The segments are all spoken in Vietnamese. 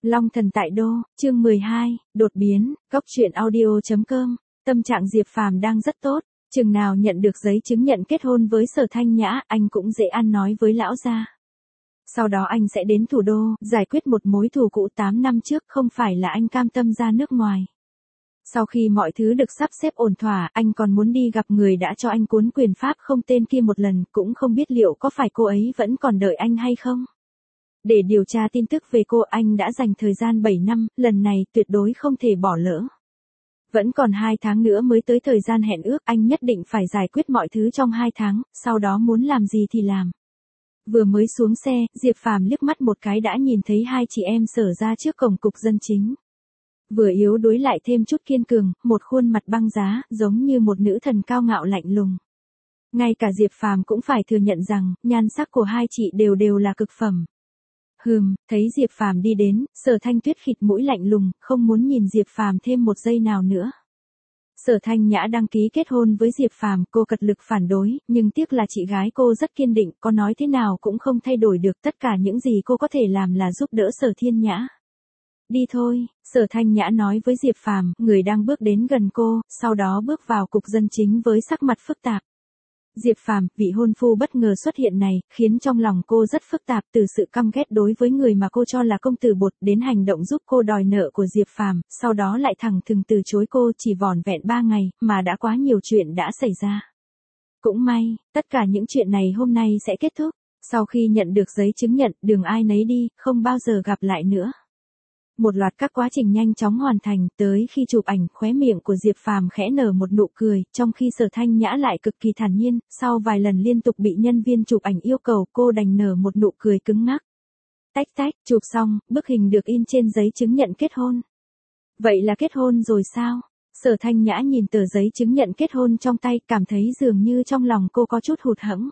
Long thần tại đô, chương 12, đột biến, góc truyện audio.com. Tâm trạng Diệp Phàm đang rất tốt, chừng nào nhận được giấy chứng nhận kết hôn với Sở Thanh Nhã, anh cũng dễ ăn nói với lão gia. Sau đó anh sẽ đến thủ đô, giải quyết một mối thù cũ 8 năm trước, không phải là anh cam tâm ra nước ngoài. Sau khi mọi thứ được sắp xếp ổn thỏa, anh còn muốn đi gặp người đã cho anh cuốn quyền pháp không tên kia một lần, cũng không biết liệu có phải cô ấy vẫn còn đợi anh hay không. Để điều tra tin tức về cô, anh đã dành thời gian 7 năm, lần này tuyệt đối không thể bỏ lỡ. Vẫn còn 2 tháng nữa mới tới thời gian hẹn ước, anh nhất định phải giải quyết mọi thứ trong 2 tháng, sau đó muốn làm gì thì làm. Vừa mới xuống xe, Diệp Phàm liếc mắt một cái đã nhìn thấy hai chị em Sở ra trước cổng cục dân chính. Vừa yếu đuối lại thêm chút kiên cường, một khuôn mặt băng giá, giống như một nữ thần cao ngạo lạnh lùng. Ngay cả Diệp Phàm cũng phải thừa nhận rằng, nhan sắc của hai chị đều là cực phẩm. Thấy Diệp Phàm đi đến, Sở Thanh Tuyết khịt mũi lạnh lùng, không muốn nhìn Diệp Phàm thêm một giây nào nữa. Sở Thanh Nhã đăng ký kết hôn với Diệp Phàm, cô cật lực phản đối, nhưng tiếc là chị gái cô rất kiên định, có nói thế nào cũng không thay đổi được, tất cả những gì cô có thể làm là giúp đỡ Sở Thiên Nhã. Đi thôi, Sở Thanh Nhã nói với Diệp Phàm, người đang bước đến gần cô, sau đó bước vào cục dân chính với sắc mặt phức tạp. Diệp Phàm, vị hôn phu bất ngờ xuất hiện này, khiến trong lòng cô rất phức tạp, từ sự căm ghét đối với người mà cô cho là công tử bột, đến hành động giúp cô đòi nợ của Diệp Phàm, sau đó lại thẳng thừng từ chối cô, chỉ vỏn vẹn 3 ngày, mà đã quá nhiều chuyện đã xảy ra. Cũng may, tất cả những chuyện này hôm nay sẽ kết thúc, sau khi nhận được giấy chứng nhận, đường ai nấy đi, không bao giờ gặp lại nữa. Một loạt các quá trình nhanh chóng hoàn thành, tới khi chụp ảnh, khóe miệng của Diệp Phàm khẽ nở một nụ cười, trong khi Sở Thanh Nhã lại cực kỳ thản nhiên, sau vài lần liên tục bị nhân viên chụp ảnh yêu cầu, cô đành nở một nụ cười cứng ngắc. Tách, chụp xong, bức hình được in trên giấy chứng nhận kết hôn. Vậy là kết hôn rồi sao? Sở Thanh Nhã nhìn tờ giấy chứng nhận kết hôn trong tay, cảm thấy dường như trong lòng cô có chút hụt hẫng.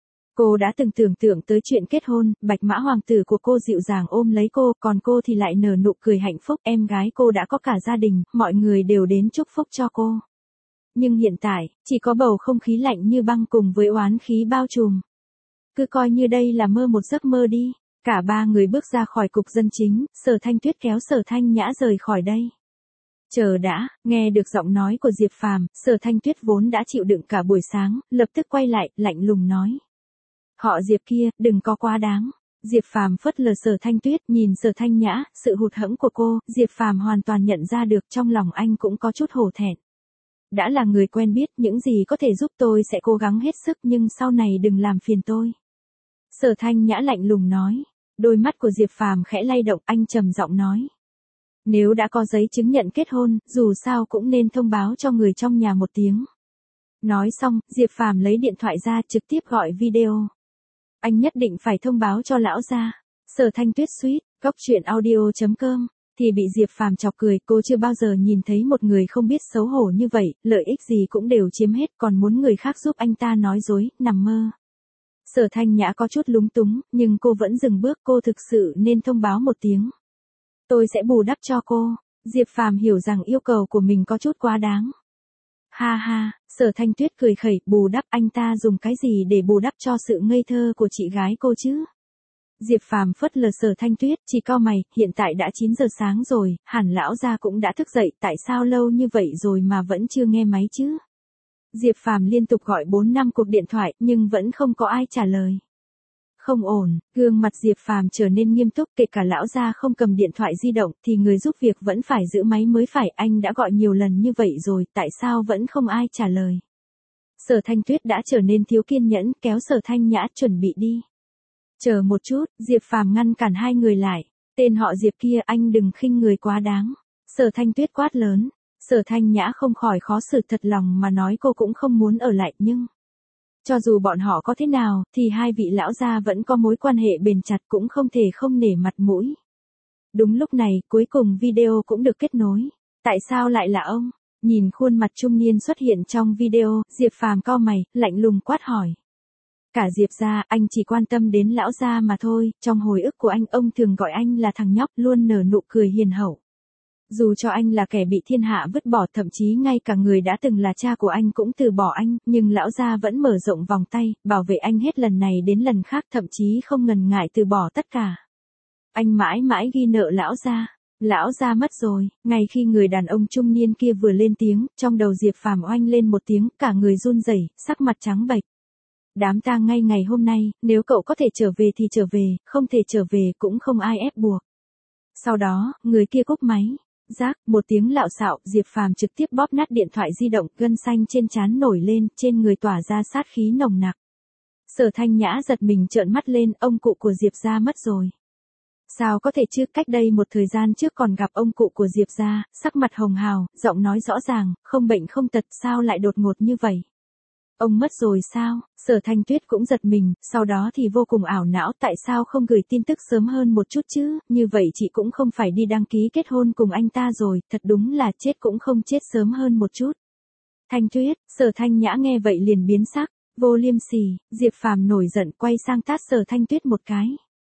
Cô đã từng tưởng tượng tới chuyện kết hôn, bạch mã hoàng tử của cô dịu dàng ôm lấy cô, còn cô thì lại nở nụ cười hạnh phúc, em gái cô đã có cả gia đình, mọi người đều đến chúc phúc cho cô. Nhưng hiện tại, chỉ có bầu không khí lạnh như băng cùng với oán khí bao trùm. Cứ coi như đây là một giấc mơ đi. Cả ba người bước ra khỏi cục dân chính, Sở Thanh Tuyết kéo Sở Thanh Nhã rời khỏi đây. Chờ đã, nghe được giọng nói của Diệp Phàm, Sở Thanh Tuyết vốn đã chịu đựng cả buổi sáng, lập tức quay lại, lạnh lùng nói. Họ Diệp kia, đừng có quá đáng. Diệp Phàm phớt lờ Sở Thanh Tuyết, nhìn Sở Thanh Nhã, sự hụt hẫng của cô, Diệp Phàm hoàn toàn nhận ra được, trong lòng anh cũng có chút hổ thẹn. Đã là người quen biết, những gì có thể giúp tôi sẽ cố gắng hết sức, nhưng sau này đừng làm phiền tôi. Sở Thanh Nhã lạnh lùng nói. Đôi mắt của Diệp Phàm khẽ lay động, anh trầm giọng nói. Nếu đã có giấy chứng nhận kết hôn, dù sao cũng nên thông báo cho người trong nhà một tiếng. Nói xong, Diệp Phàm lấy điện thoại ra, trực tiếp gọi video. Anh nhất định phải thông báo cho lão gia. Sở Thanh Tuyết suýt, góc truyện audio.com, thì bị Diệp Phàm chọc cười, cô chưa bao giờ nhìn thấy một người không biết xấu hổ như vậy, lợi ích gì cũng đều chiếm hết, còn muốn người khác giúp anh ta nói dối, nằm mơ. Sở Thanh Nhã có chút lúng túng, nhưng cô vẫn dừng bước, cô thực sự nên thông báo một tiếng. Tôi sẽ bù đắp cho cô. Diệp Phàm hiểu rằng yêu cầu của mình có chút quá đáng. Ha, Sở Thanh Tuyết cười khẩy, bù đắp, anh ta dùng cái gì để bù đắp cho sự ngây thơ của chị gái cô chứ? Diệp Phàm phớt lờ Sở Thanh Tuyết, chỉ cau mày, hiện tại đã 9 giờ sáng rồi, hẳn lão gia cũng đã thức dậy, tại sao lâu như vậy rồi mà vẫn chưa nghe máy chứ? Diệp Phàm liên tục gọi 4-5 cuộc điện thoại, nhưng vẫn không có ai trả lời. Không ổn, gương mặt Diệp Phàm trở nên nghiêm túc, kể cả lão gia không cầm điện thoại di động, thì người giúp việc vẫn phải giữ máy mới phải, anh đã gọi nhiều lần như vậy rồi, tại sao vẫn không ai trả lời? Sở Thanh Tuyết đã trở nên thiếu kiên nhẫn, kéo Sở Thanh Nhã chuẩn bị đi. Chờ một chút, Diệp Phàm ngăn cản hai người lại. Tên họ Diệp kia, anh đừng khinh người quá đáng. Sở Thanh Tuyết quát lớn. Sở Thanh Nhã không khỏi khó xử, thật lòng mà nói cô cũng không muốn ở lại, nhưng cho dù bọn họ có thế nào, thì hai vị lão gia vẫn có mối quan hệ bền chặt, cũng không thể không nể mặt mũi. Đúng lúc này, cuối cùng video cũng được kết nối. Tại sao lại là ông? Nhìn khuôn mặt trung niên xuất hiện trong video, Diệp Phàm cau mày, lạnh lùng quát hỏi. Cả Diệp gia, anh chỉ quan tâm đến lão gia mà thôi, trong hồi ức của anh, ông thường gọi anh là thằng nhóc, luôn nở nụ cười hiền hậu. Dù cho anh là kẻ bị thiên hạ vứt bỏ, thậm chí ngay cả người đã từng là cha của anh cũng từ bỏ anh, nhưng lão gia vẫn mở rộng vòng tay, bảo vệ anh hết lần này đến lần khác, thậm chí không ngần ngại từ bỏ tất cả. Anh mãi mãi ghi nợ lão gia. Lão gia mất rồi, ngay khi người đàn ông trung niên kia vừa lên tiếng, trong đầu Diệp Phàm oanh lên một tiếng, cả người run rẩy, sắc mặt trắng bệch. Đám tang ngay ngày hôm nay, nếu cậu có thể trở về thì trở về, không thể trở về cũng không ai ép buộc. Sau đó, người kia cúp máy. Rác, một tiếng lạo xạo, Diệp Phàm trực tiếp bóp nát điện thoại di động, gân xanh trên trán nổi lên, trên người tỏa ra sát khí nồng nặc. Sở Thanh Nhã giật mình trợn mắt lên, ông cụ của Diệp gia mất rồi. Sao có thể chứ, cách đây một thời gian trước còn gặp ông cụ của Diệp gia, sắc mặt hồng hào, giọng nói rõ ràng, không bệnh không tật, sao lại đột ngột như vậy? Ông mất rồi sao? Sở Thanh Tuyết cũng giật mình, sau đó thì vô cùng ảo não, tại sao không gửi tin tức sớm hơn một chút chứ, như vậy chị cũng không phải đi đăng ký kết hôn cùng anh ta rồi, thật đúng là chết cũng không chết sớm hơn một chút. Thanh Tuyết, Sở Thanh Nhã nghe vậy liền biến sắc, vô liêm sỉ, Diệp Phàm nổi giận quay sang tát Sở Thanh Tuyết một cái.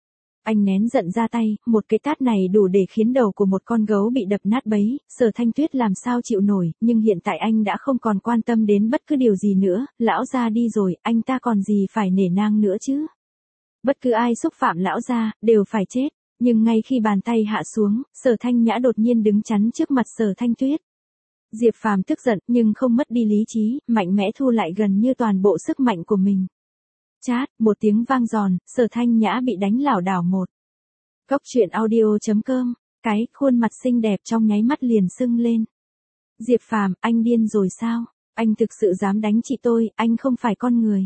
Anh nén giận ra tay, một cái tát này đủ để khiến đầu của một con gấu bị đập nát bấy, Sở Thanh Tuyết làm sao chịu nổi, nhưng hiện tại anh đã không còn quan tâm đến bất cứ điều gì nữa, lão gia đi rồi, anh ta còn gì phải nể nang nữa chứ. Bất cứ ai xúc phạm lão gia, đều phải chết, nhưng ngay khi bàn tay hạ xuống, Sở Thanh Nhã đột nhiên đứng chắn trước mặt Sở Thanh Tuyết. Diệp Phàm tức giận, nhưng không mất đi lý trí, mạnh mẽ thu lại gần như toàn bộ sức mạnh của mình. Chát, một tiếng vang giòn, Sở Thanh Nhã bị đánh lảo đảo một. Cốc truyện audio.com, cái khuôn mặt xinh đẹp trong nháy mắt liền sưng lên. Diệp Phàm, anh điên rồi sao? Anh thực sự dám đánh chị tôi, anh không phải con người.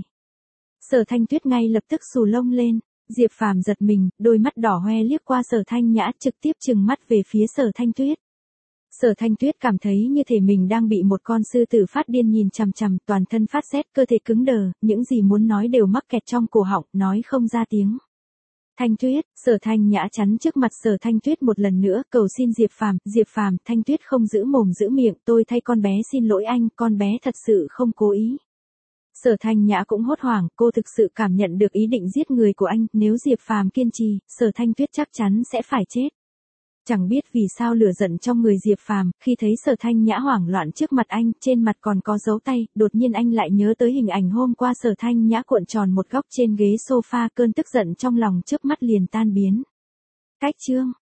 Sở Thanh Tuyết ngay lập tức xù lông lên, Diệp Phàm giật mình, đôi mắt đỏ hoe liếc qua Sở Thanh Nhã, trực tiếp trừng mắt về phía Sở Thanh Tuyết. Sở Thanh Tuyết cảm thấy như thể mình đang bị một con sư tử phát điên nhìn chằm chằm, toàn thân phát rét, cơ thể cứng đờ, những gì muốn nói đều mắc kẹt trong cổ họng, nói không ra tiếng. Thanh Tuyết, Sở Thanh Nhã chắn trước mặt Sở Thanh Tuyết một lần nữa, cầu xin Diệp Phàm, Thanh Tuyết không giữ mồm giữ miệng, tôi thay con bé xin lỗi anh, con bé thật sự không cố ý. Sở Thanh Nhã cũng hốt hoảng, cô thực sự cảm nhận được ý định giết người của anh, nếu Diệp Phàm kiên trì, Sở Thanh Tuyết chắc chắn sẽ phải chết. Chẳng biết vì sao lửa giận trong người Diệp Phàm, khi thấy Sở Thanh Nhã hoảng loạn trước mặt anh, trên mặt còn có dấu tay, đột nhiên anh lại nhớ tới hình ảnh hôm qua Sở Thanh Nhã cuộn tròn một góc trên ghế sofa, cơn tức giận trong lòng chớp mắt liền tan biến. Cách chương